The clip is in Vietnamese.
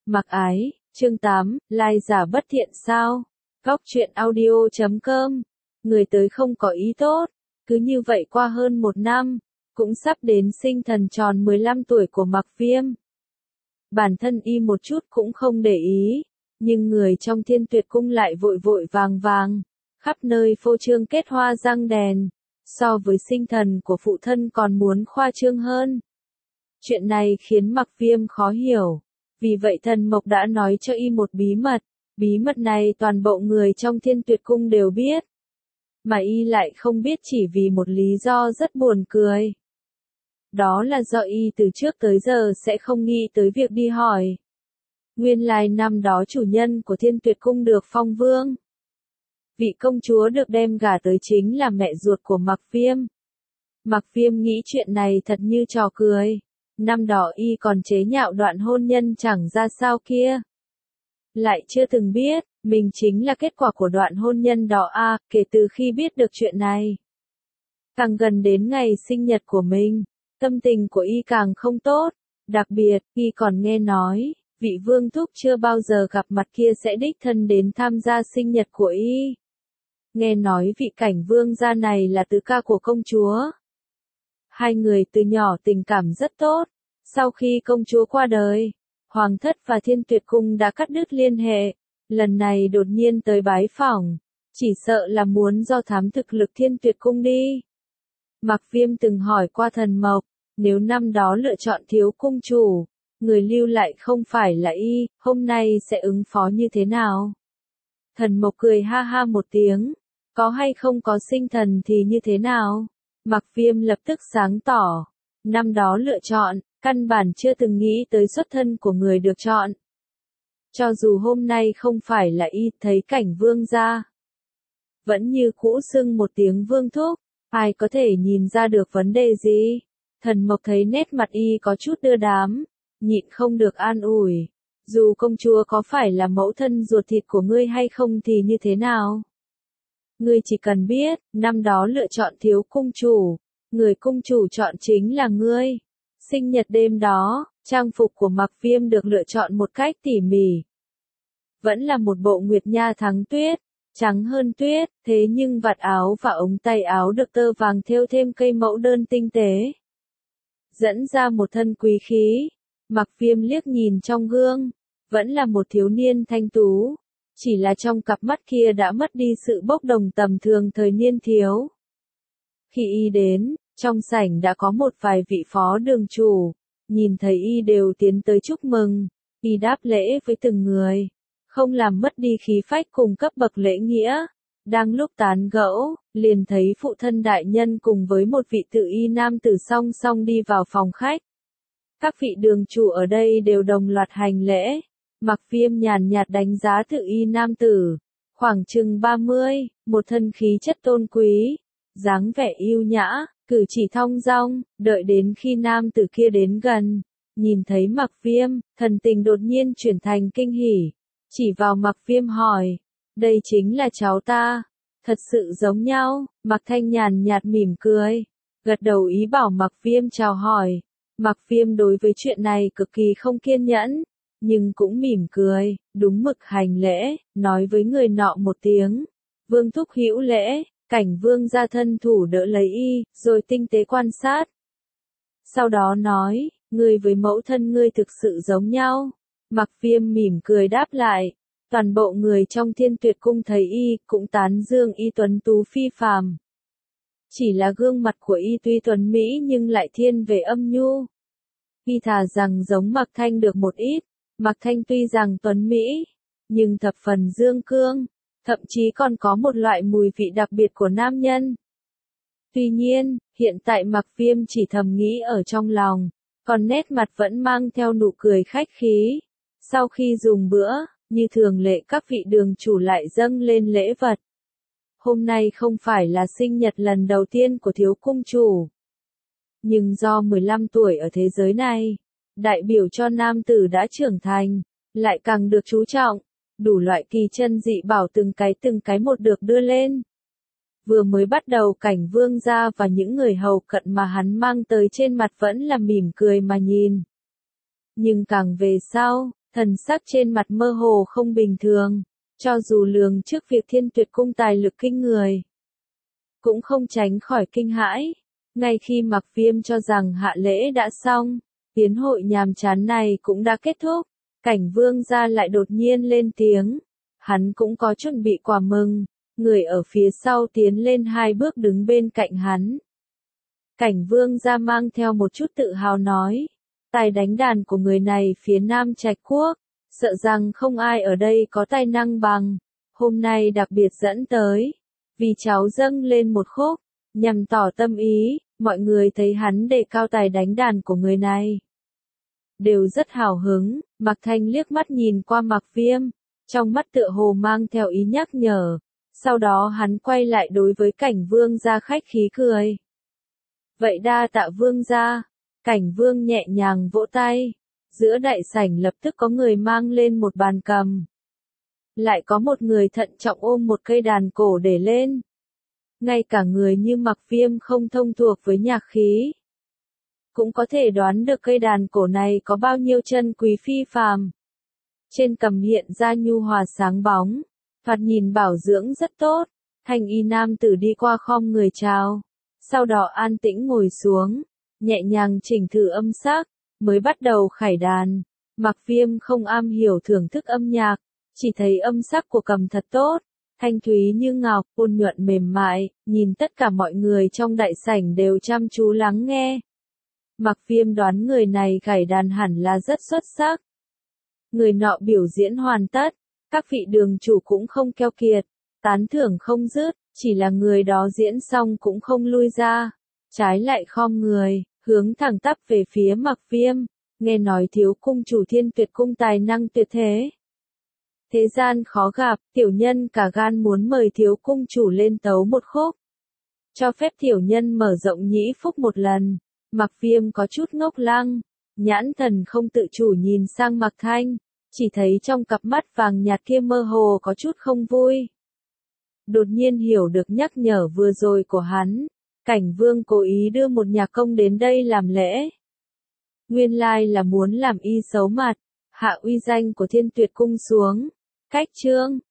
Mặc ái, chương 8, lai giả bất thiện sao? Góc truyện audio.com. Người tới không có ý tốt. Cứ như vậy qua hơn 1 năm, cũng sắp đến sinh thần tròn 15 tuổi của Mặc Viêm. Bản thân y một chút cũng không để ý, nhưng người trong Thiên Tuyệt Cung lại vội vội vàng vàng, khắp nơi phô trương kết hoa răng đèn, so với sinh thần của phụ thân còn muốn khoa trương hơn. Chuyện này khiến Mặc Viêm khó hiểu, vì vậy Thần Mộc đã nói cho y một bí mật này toàn bộ người trong Thiên Tuyệt Cung đều biết. Mà y lại không biết chỉ vì một lý do rất buồn cười. Đó là do y từ trước tới giờ sẽ không nghĩ tới việc đi hỏi. Nguyên lai năm đó chủ nhân của Thiên Tuyệt Cung được phong vương. Vị công chúa được đem gả tới chính là mẹ ruột của Mặc Viêm. Mặc Viêm nghĩ chuyện này thật như trò cười. Năm đó y còn chế nhạo đoạn hôn nhân chẳng ra sao kia. Lại chưa từng biết, mình chính là kết quả của đoạn hôn nhân đó à, kể từ khi biết được chuyện này. Càng gần đến ngày sinh nhật của mình, tâm tình của y càng không tốt. Đặc biệt, y còn nghe nói, vị vương thúc chưa bao giờ gặp mặt kia sẽ đích thân đến tham gia sinh nhật của y. Nghe nói vị cảnh vương gia này là tứ ca của công chúa. Hai người từ nhỏ tình cảm rất tốt. Sau khi công chúa qua đời, Hoàng thất và Thiên Tuyệt Cung đã cắt đứt liên hệ. Lần này đột nhiên tới bái phỏng, chỉ sợ là muốn do thám thực lực Thiên Tuyệt Cung đi. Mặc Viêm từng hỏi qua Thần Mộc, nếu năm đó lựa chọn thiếu cung chủ, người lưu lại không phải là y, hôm nay sẽ ứng phó như thế nào? Thần Mộc cười ha ha một tiếng, có hay không có sinh thần thì như thế nào? Mặc Viêm lập tức sáng tỏ, năm đó lựa chọn, căn bản chưa từng nghĩ tới xuất thân của người được chọn. Cho dù hôm nay không phải là y thấy cảnh vương gia, vẫn như cũ xưng một tiếng vương thúc, ai có thể nhìn ra được vấn đề gì? Thần Mộc thấy nét mặt y có chút đưa đám, nhịn không được an ủi. Dù công chúa có phải là mẫu thân ruột thịt của ngươi hay không thì như thế nào? Ngươi chỉ cần biết, năm đó lựa chọn thiếu cung chủ, người cung chủ chọn chính là ngươi. Sinh nhật đêm đó, trang phục của Mặc Viêm được lựa chọn một cách tỉ mỉ. Vẫn là một bộ nguyệt nha thắng tuyết, trắng hơn tuyết, thế nhưng vạt áo và ống tay áo được tơ vàng thêu thêm cây mẫu đơn tinh tế. Dẫn ra một thân quý khí. Mặc Viêm liếc nhìn trong gương, vẫn là một thiếu niên thanh tú, chỉ là trong cặp mắt kia đã mất đi sự bốc đồng tầm thường thời niên thiếu. Khi y đến, trong sảnh đã có một vài vị phó đường chủ, nhìn thấy y đều tiến tới chúc mừng, y đáp lễ với từng người, không làm mất đi khí phách cùng cấp bậc lễ nghĩa. Đang lúc tán gẫu, liền thấy phụ thân đại nhân cùng với một vị tự y nam tử song song đi vào phòng khách. Các vị đường chủ ở đây đều đồng loạt hành lễ. Mặc Viêm nhàn nhạt đánh giá tự y nam tử, khoảng chừng 30, một thân khí chất tôn quý, dáng vẻ yêu nhã, cử chỉ thong dong, đợi đến khi nam tử kia đến gần, nhìn thấy Mặc Viêm, thần tình đột nhiên chuyển thành kinh hỉ, chỉ vào Mặc Viêm hỏi, đây chính là cháu ta, thật sự giống nhau. Mặc Thanh nhàn nhạt mỉm cười, gật đầu ý bảo Mặc Viêm chào hỏi. Mặc Viêm đối với chuyện này cực kỳ không kiên nhẫn, nhưng cũng mỉm cười, đúng mực hành lễ, nói với người nọ một tiếng, vương thúc hữu lễ. Cảnh vương gia thân thủ đỡ lấy y, rồi tinh tế quan sát. Sau đó nói, ngươi với mẫu thân ngươi thực sự giống nhau. Mặc Viêm mỉm cười đáp lại, toàn bộ người trong Thiên Tuyệt Cung thấy y, cũng tán dương y tuấn tú phi phàm. Chỉ là gương mặt của y tuy tuấn mỹ nhưng lại thiên về âm nhu. Y thà rằng giống Mặc Thanh được một ít, Mặc Thanh tuy rằng tuấn mỹ, nhưng thập phần dương cương. Thậm chí còn có một loại mùi vị đặc biệt của nam nhân. Tuy nhiên, hiện tại Mặc Viêm chỉ thầm nghĩ ở trong lòng, còn nét mặt vẫn mang theo nụ cười khách khí. Sau khi dùng bữa, như thường lệ các vị đường chủ lại dâng lên lễ vật. Hôm nay không phải là sinh nhật lần đầu tiên của thiếu cung chủ. Nhưng do 15 tuổi ở thế giới này, đại biểu cho nam tử đã trưởng thành, lại càng được chú trọng. Đủ loại kỳ chân dị bảo từng cái một được đưa lên. Vừa mới bắt đầu cảnh vương gia và những người hầu cận mà hắn mang tới trên mặt vẫn là mỉm cười mà nhìn. Nhưng càng về sau, thần sắc trên mặt mơ hồ không bình thường, cho dù lường trước việc Thiên Tuyệt cung tài lực kinh người, cũng không tránh khỏi kinh hãi. Ngay khi Mạc Viêm cho rằng hạ lễ đã xong, yến hội nhàm chán này cũng đã kết thúc, Cảnh Vương gia lại đột nhiên lên tiếng. Hắn cũng có chuẩn bị quà mừng, người ở phía sau tiến lên 2 bước đứng bên cạnh hắn. Cảnh Vương gia mang theo một chút tự hào nói, tài đánh đàn của người này phía Nam Trạch Quốc, sợ rằng không ai ở đây có tài năng bằng, hôm nay đặc biệt dẫn tới, vì cháu dâng lên một khúc, nhằm tỏ tâm ý, mọi người thấy hắn đề cao tài đánh đàn của người này. Đều rất hào hứng, Mạc Thanh liếc mắt nhìn qua Mạc Viêm, trong mắt tựa hồ mang theo ý nhắc nhở, sau đó hắn quay lại đối với Cảnh Vương gia khách khí cười. Vậy đa tạ Vương gia, Cảnh Vương nhẹ nhàng vỗ tay, giữa đại sảnh lập tức có người mang lên một bàn cầm. Lại có một người thận trọng ôm một cây đàn cổ để lên. Ngay cả người như Mạc Viêm không thông thuộc với nhạc khí, cũng có thể đoán được cây đàn cổ này có bao nhiêu chân quý phi phàm. Trên cầm hiện ra nhu hòa sáng bóng, thoạt nhìn bảo dưỡng rất tốt. Thanh y nam tử đi qua khom người chào, sau đó an tĩnh ngồi xuống, nhẹ nhàng chỉnh thử âm sắc, mới bắt đầu khải đàn. Mạc Viêm không am hiểu thưởng thức âm nhạc, chỉ thấy âm sắc của cầm thật tốt, thanh thúy như ngọc, ôn nhuận mềm mại, nhìn tất cả mọi người trong đại sảnh đều chăm chú lắng nghe. Mạc Viêm đoán người này khải đàn hẳn là rất xuất sắc. Người nọ biểu diễn hoàn tất, các vị đường chủ cũng không keo kiệt, tán thưởng không dứt, chỉ là người đó diễn xong cũng không lui ra, trái lại khom người, hướng thẳng tắp về phía Mạc Viêm, nghe nói thiếu cung chủ Thiên Tuyệt cung tài năng tuyệt thế. Thế gian khó gặp, tiểu nhân cả gan muốn mời thiếu cung chủ lên tấu một khúc. Cho phép tiểu nhân mở rộng nhĩ phúc một lần. Mạc Viêm có chút ngốc lăng, nhãn thần không tự chủ nhìn sang Mạc Thanh, chỉ thấy trong cặp mắt vàng nhạt kia mơ hồ có chút không vui. Đột nhiên hiểu được nhắc nhở vừa rồi của hắn, Cảnh Vương cố ý đưa một nhạc công đến đây làm lễ. Nguyên lai là muốn làm y xấu mặt, hạ uy danh của Thiên Tuyệt cung xuống. Cách chương